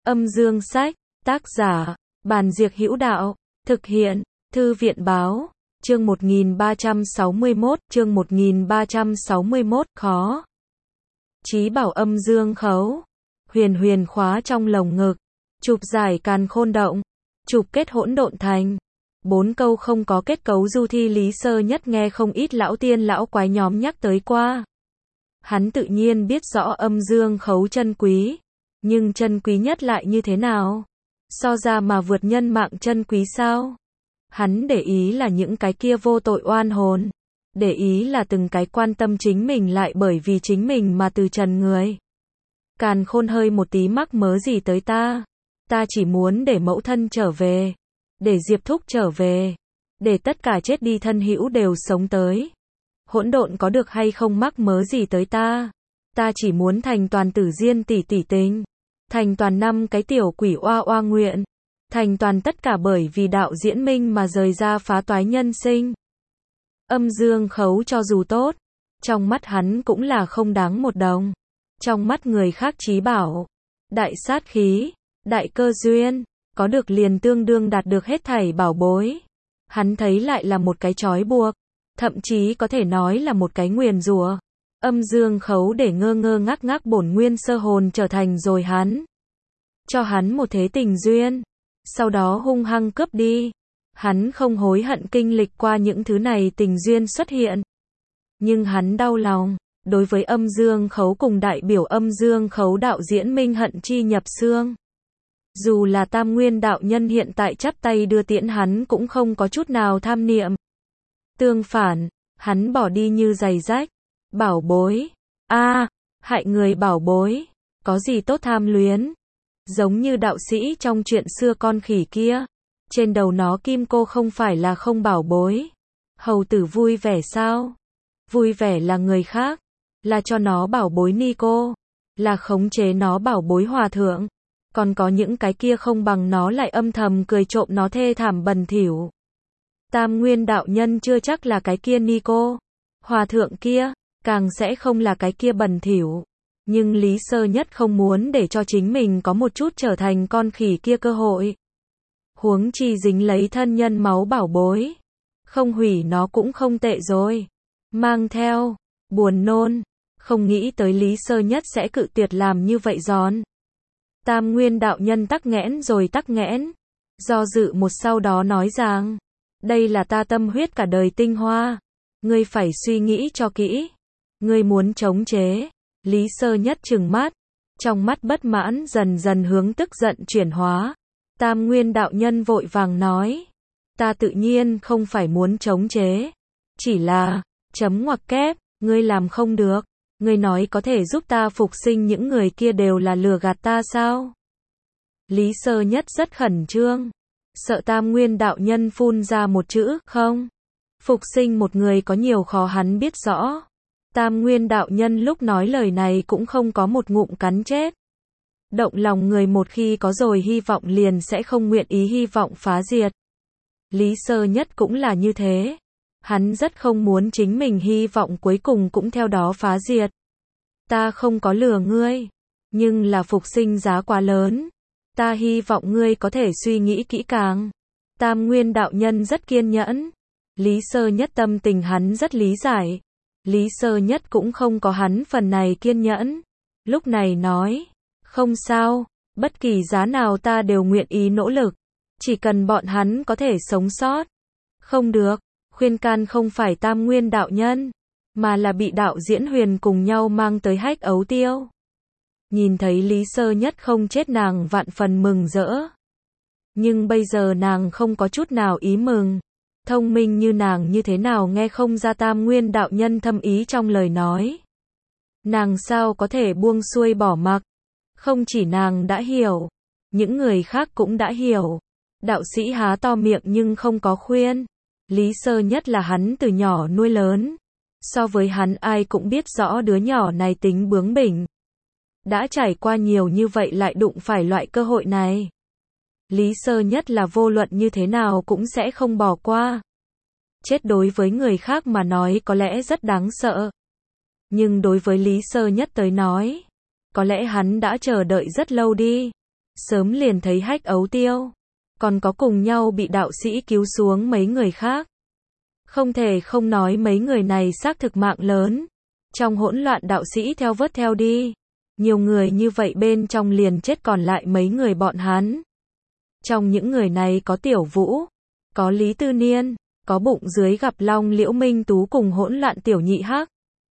Âm dương sách, tác giả, Bàn Diệc Hữu Đạo, thực hiện, Thư viện Báo, chương 1361, khó. Chí bảo âm dương khấu, huyền huyền khóa trong lồng ngực, chụp giải càn khôn động, chụp kết hỗn độn thành. 4 câu không có kết cấu du thi Lý Sơ Nhất nghe không ít lão tiên lão quái nhóm nhắc tới qua. Hắn tự nhiên biết rõ âm dương khấu chân quý, nhưng chân quý nhất lại như thế nào? So ra mà vượt nhân mạng chân quý sao? Hắn để ý là những cái kia vô tội oan hồn, để ý là từng cái quan tâm chính mình lại bởi vì chính mình mà từ trần người. Càn khôn hơi một tí mắc mớ gì tới ta? Ta chỉ muốn để mẫu thân trở về, để Diệp Thúc trở về, để tất cả chết đi thân hữu đều sống tới. Hỗn độn có được hay không mắc mớ gì tới ta? Ta chỉ muốn thành toàn Tử Diên tỷ tỷ tình, thành toàn 5 cái tiểu quỷ oa oa nguyện, thành toàn tất cả bởi vì đạo diễn minh mà rời ra phá toái nhân sinh. Âm dương khấu cho dù tốt, trong mắt hắn cũng là không đáng một đồng. Trong mắt người khác chí bảo, đại sát khí, đại cơ duyên, có được liền tương đương đạt được hết thảy bảo bối. Hắn thấy lại là một cái trói buộc, thậm chí có thể nói là một cái nguyền rủa. Âm dương khấu để ngơ ngơ ngác ngác bổn nguyên sơ hồn trở thành rồi hắn. Cho hắn một thế tình duyên, sau đó hung hăng cướp đi. Hắn không hối hận kinh lịch qua những thứ này tình duyên xuất hiện. Nhưng hắn đau lòng, đối với âm dương khấu cùng đại biểu âm dương khấu đạo diễn minh hận chi nhập xương. Dù là Tam Nguyên đạo nhân hiện tại chắp tay đưa tiễn hắn cũng không có chút nào tham niệm. Tương phản, hắn bỏ đi như giày rách. Bảo bối, hại người bảo bối, có gì tốt tham luyến. Giống như đạo sĩ trong chuyện xưa con khỉ kia, trên đầu nó kim cô không phải là không bảo bối. Hầu tử vui vẻ sao? Vui vẻ là người khác, là cho nó bảo bối ni cô, là khống chế nó bảo bối hòa thượng. Còn có những cái kia không bằng nó lại âm thầm cười trộm nó thê thảm bần thỉu. Tam Nguyên đạo nhân chưa chắc là cái kia ni cô, hòa thượng kia càng sẽ không là cái kia bần thỉu. Nhưng Lý Sơ Nhất không muốn để cho chính mình có một chút trở thành con khỉ kia cơ hội. Huống chi dính lấy thân nhân máu bảo bối, không hủy nó cũng không tệ rồi. Mang theo, buồn nôn, không nghĩ tới Lý Sơ Nhất sẽ cự tuyệt làm như vậy giòn. Tam Nguyên đạo nhân tắc nghẽn rồi tắc nghẽn, do dự một sau đó nói rằng, đây là ta tâm huyết cả đời tinh hoa, ngươi phải suy nghĩ cho kỹ, ngươi muốn chống chế. Lý Sơ Nhất trừng mắt, trong mắt bất mãn dần dần hướng tức giận chuyển hóa. Tam Nguyên đạo nhân vội vàng nói, ta tự nhiên không phải muốn chống chế, chỉ là, chấm ngoặc kép, ngươi làm không được, ngươi nói có thể giúp ta phục sinh những người kia đều là lừa gạt ta sao? Lý Sơ Nhất rất khẩn trương, sợ Tam Nguyên đạo nhân phun ra một chữ, không. Phục sinh một người có nhiều khó hắn biết rõ. Tam Nguyên đạo nhân lúc nói lời này cũng không có một ngụm cắn chết. Động lòng người một khi có rồi hy vọng liền sẽ không nguyện ý hy vọng phá diệt. Lý Sơ Nhất cũng là như thế. Hắn rất không muốn chính mình hy vọng cuối cùng cũng theo đó phá diệt. Ta không có lừa ngươi, nhưng là phục sinh giá quá lớn. Ta hy vọng ngươi có thể suy nghĩ kỹ càng. Tam Nguyên đạo nhân rất kiên nhẫn. Lý Sơ Nhất tâm tình hắn rất lý giải. Lý Sơ Nhất cũng không có hắn phần này kiên nhẫn. Lúc này nói, không sao, bất kỳ giá nào ta đều nguyện ý nỗ lực. Chỉ cần bọn hắn có thể sống sót. Không được, khuyên can không phải Tam Nguyên đạo nhân, mà là bị đạo diễn Huyền cùng nhau mang tới Hách Ấu Tiêu. Nhìn thấy Lý Sơ Nhất không chết nàng vạn phần mừng rỡ. Nhưng bây giờ nàng không có chút nào ý mừng. Thông minh như nàng như thế nào nghe không ra Tam Nguyên đạo nhân thâm ý trong lời nói. Nàng sao có thể buông xuôi bỏ mặc. Không chỉ nàng đã hiểu, những người khác cũng đã hiểu. Đạo sĩ há to miệng nhưng không có khuyên. Lý Sơ Nhất là hắn từ nhỏ nuôi lớn. So với hắn ai cũng biết rõ đứa nhỏ này tính bướng bỉnh. Đã trải qua nhiều như vậy lại đụng phải loại cơ hội này. Lý Sơ Nhất là vô luận như thế nào cũng sẽ không bỏ qua. Chết đối với người khác mà nói có lẽ rất đáng sợ. Nhưng đối với Lý Sơ Nhất tới nói, có lẽ hắn đã chờ đợi rất lâu đi. sớm liền thấy Hách Ấu Tiêu, còn có cùng nhau bị đạo sĩ cứu xuống mấy người khác. Không thể không nói mấy người này xác thực mạng lớn. Trong hỗn loạn đạo sĩ theo vớt theo đi. Nhiều người như vậy bên trong liền chết còn lại mấy người bọn hắn. Trong những người này có Tiểu Vũ, có Lý Tư Niên, có bụng dưới gặp Long Liễu Minh Tú cùng hỗn loạn Tiểu Nhị Hắc.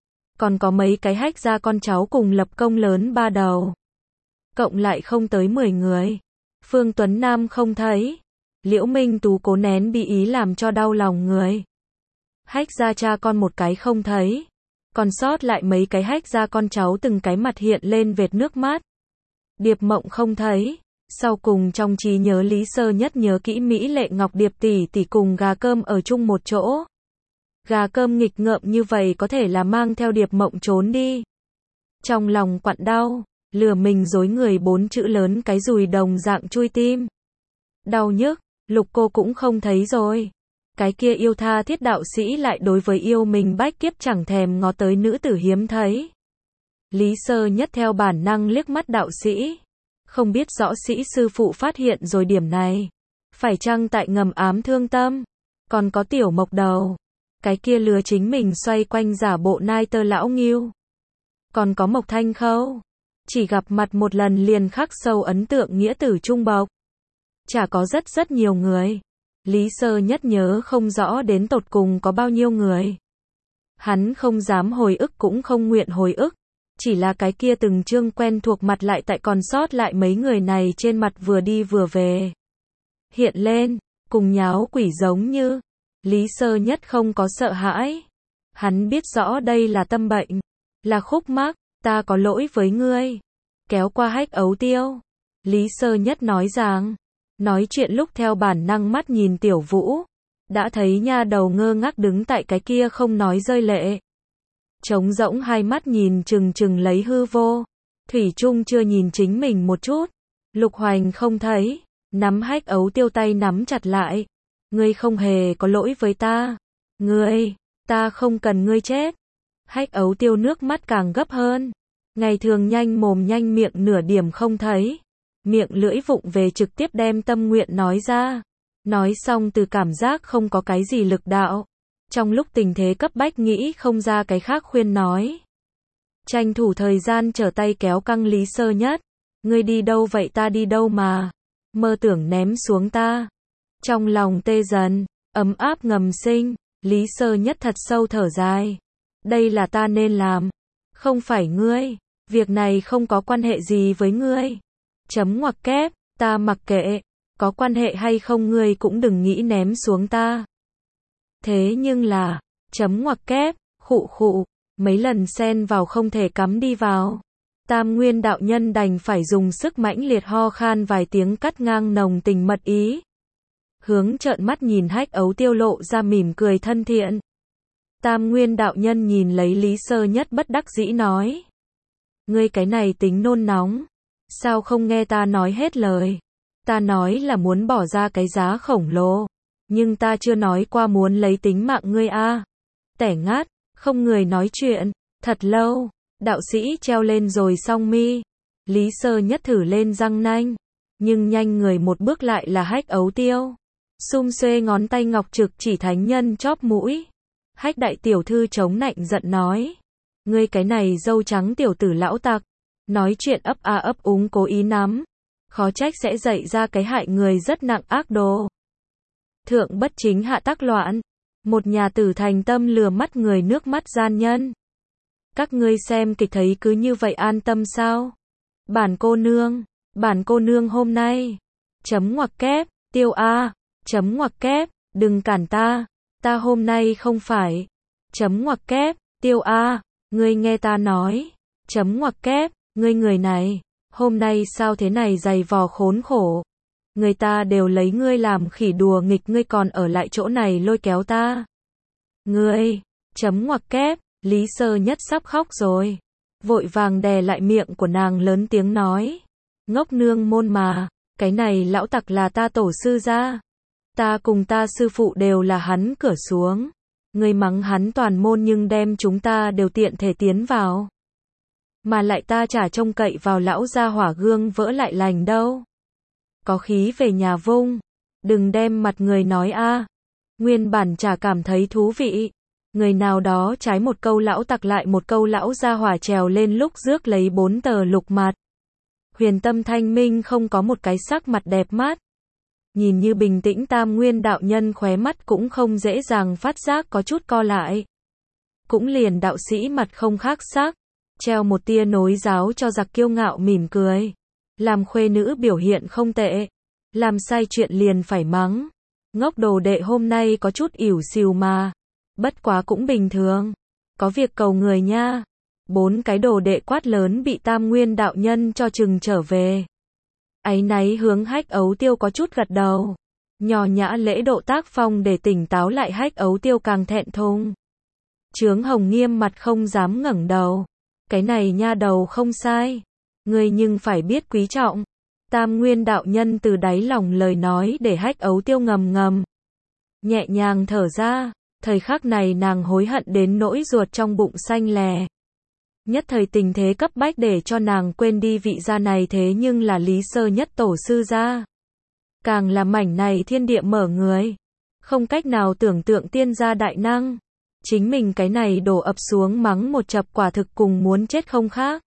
Còn có mấy cái Hách gia con cháu cùng lập công lớn ba đầu. Cộng lại không tới 10 người. Phương Tuấn Nam không thấy. Liễu Minh Tú cố nén bi ý làm cho đau lòng người. Hách gia cha con một cái không thấy. Còn sót lại mấy cái Hách gia con cháu từng cái mặt hiện lên vệt nước mắt. Điệp Mộng không thấy. Sau cùng trong trí nhớ Lý Sơ Nhất nhớ kỹ Mỹ Lệ Ngọc Điệp tỷ tỷ cùng gà cơm ở chung một chỗ. Gà cơm nghịch ngợm như vậy có thể là mang theo Điệp Mộng trốn đi. Trong lòng quặn đau, lừa mình dối người 4 chữ lớn cái dùi đồng dạng chui tim. Đau nhức, Lục cô cũng không thấy rồi. Cái kia yêu tha thiết đạo sĩ lại đối với yêu mình bách kiếp chẳng thèm ngó tới nữ tử hiếm thấy. Lý Sơ Nhất theo bản năng liếc mắt đạo sĩ. Không biết rõ sĩ sư phụ phát hiện rồi điểm này. Phải chăng tại ngầm ám thương tâm. Còn có Tiểu Mộc Đầu. Cái kia lừa chính mình xoay quanh giả bộ nai tơ lão nghiêu. Còn có Mộc Thanh Khâu. Chỉ gặp mặt một lần liền khắc sâu ấn tượng nghĩa tử trung bộc. Chả có rất nhiều người. Lý Sơ Nhất nhớ không rõ đến tột cùng có bao nhiêu người. Hắn không dám hồi ức cũng không nguyện hồi ức. Chỉ là cái kia từng chương quen thuộc mặt lại tại còn sót lại mấy người này trên mặt vừa đi vừa về. Hiện lên, cùng nháo quỷ giống như. Lý Sơ Nhất không có sợ hãi. Hắn biết rõ đây là tâm bệnh. Là khúc mắc, ta có lỗi với ngươi. Kéo qua Hách Ấu Tiêu. Lý Sơ Nhất nói rằng. Nói chuyện lúc theo bản năng mắt nhìn Tiểu Vũ. Đã thấy nha đầu ngơ ngác đứng tại cái kia không nói rơi lệ. Trống rỗng hai mắt nhìn chừng lấy hư vô. Thủy Trung chưa nhìn chính mình một chút. Lục Hoành không thấy. Nắm Hách Ấu Tiêu tay nắm chặt lại. Ngươi không hề có lỗi với ta. Ngươi, ta không cần ngươi chết. Hách Ấu Tiêu nước mắt càng gấp hơn. Ngày thường nhanh mồm nhanh miệng nửa điểm không thấy. Miệng lưỡi vụng về trực tiếp đem tâm nguyện nói ra. Nói xong từ cảm giác không có cái gì lực đạo. Trong lúc tình thế cấp bách nghĩ không ra cái khác khuyên nói. Tranh thủ thời gian trở tay kéo căng Lý Sơ Nhất. Ngươi đi đâu vậy ta đi đâu mà. Mơ tưởng ném xuống ta. Trong lòng tê dần, ấm áp ngầm sinh. Lý Sơ Nhất thật sâu thở dài. Đây là ta nên làm. Không phải ngươi. Việc này không có quan hệ gì với ngươi. Chấm ngoặc kép, ta mặc kệ. Có quan hệ hay không ngươi cũng đừng nghĩ ném xuống ta. Thế nhưng là, chấm ngoặc kép, khụ, mấy lần xen vào không thể cắm đi vào. Tam Nguyên đạo nhân đành phải dùng sức mãnh liệt ho khan vài tiếng cắt ngang nồng tình mật ý. Hướng trợn mắt nhìn Hách Ấu Tiêu lộ ra mỉm cười thân thiện. Tam Nguyên đạo nhân nhìn lấy Lý Sơ Nhất bất đắc dĩ nói. Ngươi cái này tính nôn nóng. Sao không nghe ta nói hết lời? Ta nói là muốn bỏ ra cái giá khổng lồ. Nhưng ta chưa nói qua muốn lấy tính mạng ngươi a. Tẻ ngát, không người nói chuyện. Thật lâu, đạo sĩ treo lên rồi xong mi. Lý Sơ Nhất thử lên răng nanh. Nhưng nhanh người một bước lại là Hách Ấu Tiêu. Xum xuê ngón tay ngọc trực chỉ thánh nhân chóp mũi. Hách đại tiểu thư chống nạnh giận nói. Ngươi cái này dâu trắng tiểu tử lão tặc. Nói chuyện ấp a ấp úng cố ý nắm. Khó trách sẽ dạy ra cái hại người rất nặng ác đồ. Thượng bất chính hạ tác loạn. Một nhà tử thành tâm lừa mắt người nước mắt gian nhân. Các ngươi xem kịch thấy cứ như vậy an tâm sao? Bản cô nương hôm nay. Chấm ngoặc kép, Tiêu A. Chấm ngoặc kép, đừng cản ta. Ta hôm nay không phải. Chấm ngoặc kép, Tiêu A. Ngươi nghe ta nói. Chấm ngoặc kép, ngươi người này. Hôm nay sao thế này dày vò khốn khổ. Người ta đều lấy ngươi làm khỉ đùa nghịch ngươi còn ở lại chỗ này lôi kéo ta. Ngươi, chấm ngoặc kép, Lý Sơ Nhất sắp khóc rồi. Vội vàng đè lại miệng của nàng lớn tiếng nói. Ngốc nương môn mà, cái này lão tặc là ta tổ sư gia. Ta cùng ta sư phụ đều là hắn cửa xuống. Ngươi mắng hắn toàn môn nhưng đem chúng ta đều tiện thể tiến vào. Mà lại ta chả trông cậy vào lão gia hỏa gương vỡ lại lành đâu. có khí về nhà vung. Đừng đem mặt người nói a. Nguyên bản chả cảm thấy thú vị. Người nào đó trái một câu lão tặc lại một câu lão gia hỏa trèo lên lúc rước lấy 4 tờ lục mặt. Huyền tâm thanh minh không có một cái sắc mặt đẹp mắt. Nhìn như bình tĩnh Tam Nguyên đạo nhân khóe mắt cũng không dễ dàng phát giác có chút co lại. Cũng liền đạo sĩ mặt không khác sắc, treo một tia nối giáo cho giặc kiêu ngạo mỉm cười. Làm khuê nữ biểu hiện không tệ. Làm sai chuyện liền phải mắng. Ngốc đồ đệ hôm nay có chút ỉu xìu mà. Bất quá cũng bình thường. Có việc cầu người nha. 4 cái đồ đệ quát lớn bị Tam Nguyên đạo nhân cho chừng trở về. Áy náy hướng Hách Ấu Tiêu có chút gật đầu. Nho nhã lễ độ tác phong để tỉnh táo lại Hách Ấu Tiêu càng thẹn thùng. Chướng Hồng nghiêm mặt không dám ngẩng đầu. Cái này nha đầu không sai. Ngươi nhưng phải biết quý trọng. Tam Nguyên đạo nhân từ đáy lòng lời nói để Hách Ấu Tiêu ngầm ngầm. Nhẹ nhàng thở ra. Thời khắc này nàng hối hận đến nỗi ruột trong bụng xanh lè. Nhất thời tình thế cấp bách để cho nàng quên đi vị gia này thế nhưng là Lý Sơ Nhất tổ sư gia. Càng là mảnh này thiên địa mở người. Không cách nào tưởng tượng tiên gia đại năng. Chính mình cái này đổ ập xuống mắng một chập quả thực cùng muốn chết không khác.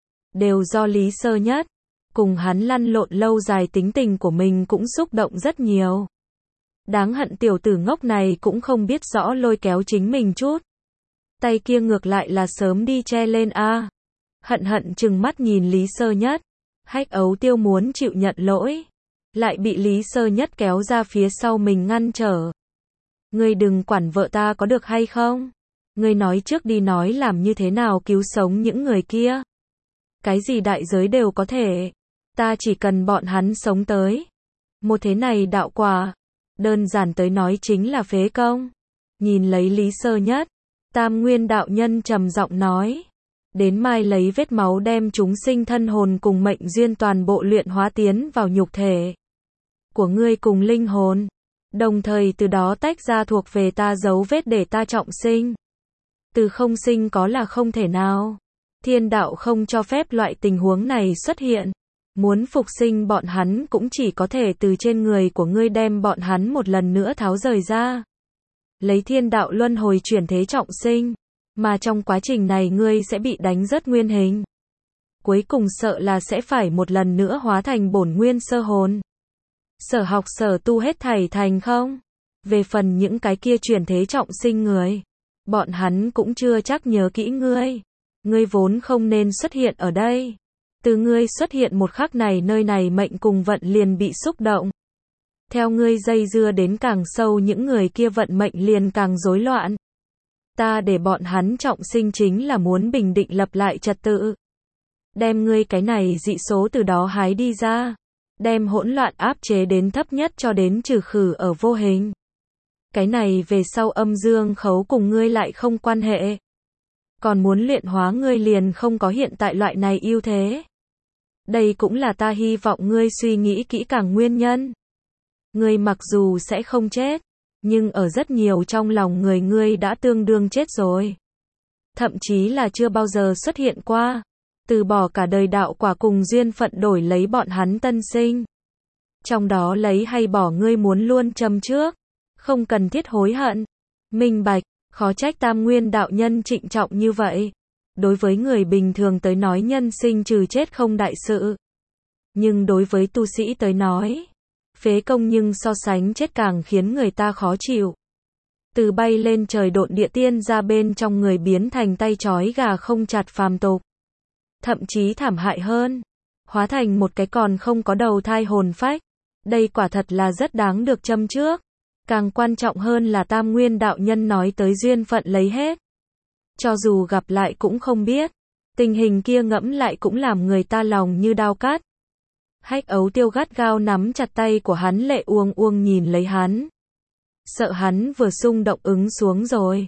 Đều do Lý Sơ Nhất. Cùng hắn lăn lộn lâu dài tính tình của mình cũng xúc động rất nhiều. Đáng hận tiểu tử ngốc này cũng không biết rõ lôi kéo chính mình chút. Tay kia ngược lại là sớm đi che lên a. Hận hận chừng mắt nhìn Lý Sơ Nhất. Hách Ấu Tiêu muốn chịu nhận lỗi. Lại bị Lý Sơ Nhất kéo ra phía sau mình ngăn trở. Ngươi đừng quản vợ ta có được hay không? Ngươi nói trước đi nói làm như thế nào cứu sống những người kia. Cái gì đại giới đều có thể. Ta chỉ cần bọn hắn sống tới. Một thế này đạo quả. Đơn giản tới nói chính là phế công. Nhìn lấy Lý Sơ Nhất. Tam Nguyên đạo nhân trầm giọng nói. Đến mai lấy vết máu đem chúng sinh thân hồn cùng mệnh duyên toàn bộ luyện hóa tiến vào nhục thể của ngươi cùng linh hồn. Đồng thời từ đó tách ra thuộc về ta dấu vết để ta trọng sinh. Từ không sinh có là không thể nào. Thiên đạo không cho phép loại tình huống này xuất hiện. Muốn phục sinh bọn hắn cũng chỉ có thể từ trên người của ngươi đem bọn hắn một lần nữa tháo rời ra. Lấy thiên đạo luân hồi chuyển thế trọng sinh. Mà trong quá trình này ngươi sẽ bị đánh rớt nguyên hình. Cuối cùng sợ là sẽ phải một lần nữa hóa thành bổn nguyên sơ hồn. Sở học sở tu hết thảy thành không? Về phần những cái kia chuyển thế trọng sinh người. Bọn hắn cũng chưa chắc nhớ kỹ ngươi. Ngươi vốn không nên xuất hiện ở đây. Từ ngươi xuất hiện một khắc này nơi này mệnh cùng vận liền bị xúc động. Theo ngươi dây dưa đến càng sâu những người kia vận mệnh liền càng rối loạn. Ta để bọn hắn trọng sinh chính là muốn bình định lập lại trật tự. Đem ngươi cái này dị số từ đó hái đi ra. Đem hỗn loạn áp chế đến thấp nhất cho đến trừ khử ở vô hình. Cái này về sau âm dương khấu cùng ngươi lại không quan hệ. Còn muốn luyện hóa ngươi liền không có hiện tại loại này ưu thế. Đây cũng là ta hy vọng ngươi suy nghĩ kỹ càng nguyên nhân. Ngươi mặc dù sẽ không chết, nhưng ở rất nhiều trong lòng người ngươi đã tương đương chết rồi. Thậm chí là chưa bao giờ xuất hiện qua. Từ bỏ cả đời đạo quả cùng duyên phận đổi lấy bọn hắn tân sinh. Trong đó lấy hay bỏ ngươi muốn luôn châm trước. Không cần thiết hối hận. Minh bạch, khó trách Tam Nguyên đạo nhân trịnh trọng như vậy. Đối với người bình thường tới nói nhân sinh trừ chết không đại sự. Nhưng đối với tu sĩ tới nói, phế công nhưng so sánh chết càng khiến người ta khó chịu. Từ bay lên trời độn địa tiên ra bên trong người biến thành tay trói gà không chặt phàm tục. Thậm chí thảm hại hơn. Hóa thành một cái còn không có đầu thai hồn phách. Đây quả thật là rất đáng được châm trước. Càng quan trọng hơn là Tam Nguyên đạo nhân nói tới duyên phận lấy hết. Cho dù gặp lại cũng không biết. Tình hình kia ngẫm lại cũng làm người ta lòng như đao cắt. Hách Ấu Tiêu gắt gao nắm chặt tay của hắn lệ uông uông nhìn lấy hắn. Sợ hắn vừa xung động ứng xuống rồi.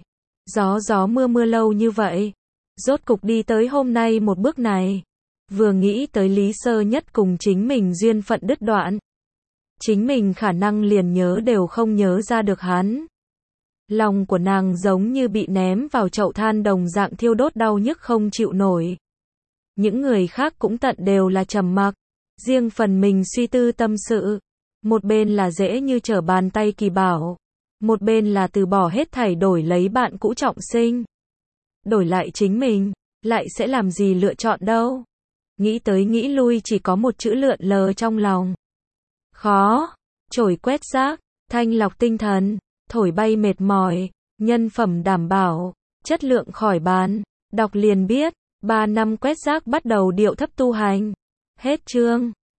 Gió mưa mưa lâu như vậy. Rốt cục đi tới hôm nay một bước này. Vừa nghĩ tới Lý Sơ Nhất cùng chính mình duyên phận đứt đoạn. Chính mình khả năng liền nhớ đều không nhớ ra được hắn. Lòng của nàng giống như bị ném vào chậu than đồng dạng thiêu đốt đau nhức không chịu nổi. Những người khác cũng tận đều là trầm mặc. riêng phần mình suy tư tâm sự. Một bên là dễ như trở bàn tay Kỳ Bảo, một bên là từ bỏ hết thảy đổi lấy bạn cũ Trọng Sinh. Đổi lại chính mình, lại sẽ làm gì lựa chọn đâu. Nghĩ tới nghĩ lui chỉ có một chữ lượn lờ trong lòng. Khó. Chổi quét rác, thanh lọc tinh thần, thổi bay mệt mỏi, nhân phẩm đảm bảo, chất lượng khỏi bàn. Đọc liền biết, 3 năm quét rác bắt đầu điệu thấp tu hành. Hết chương.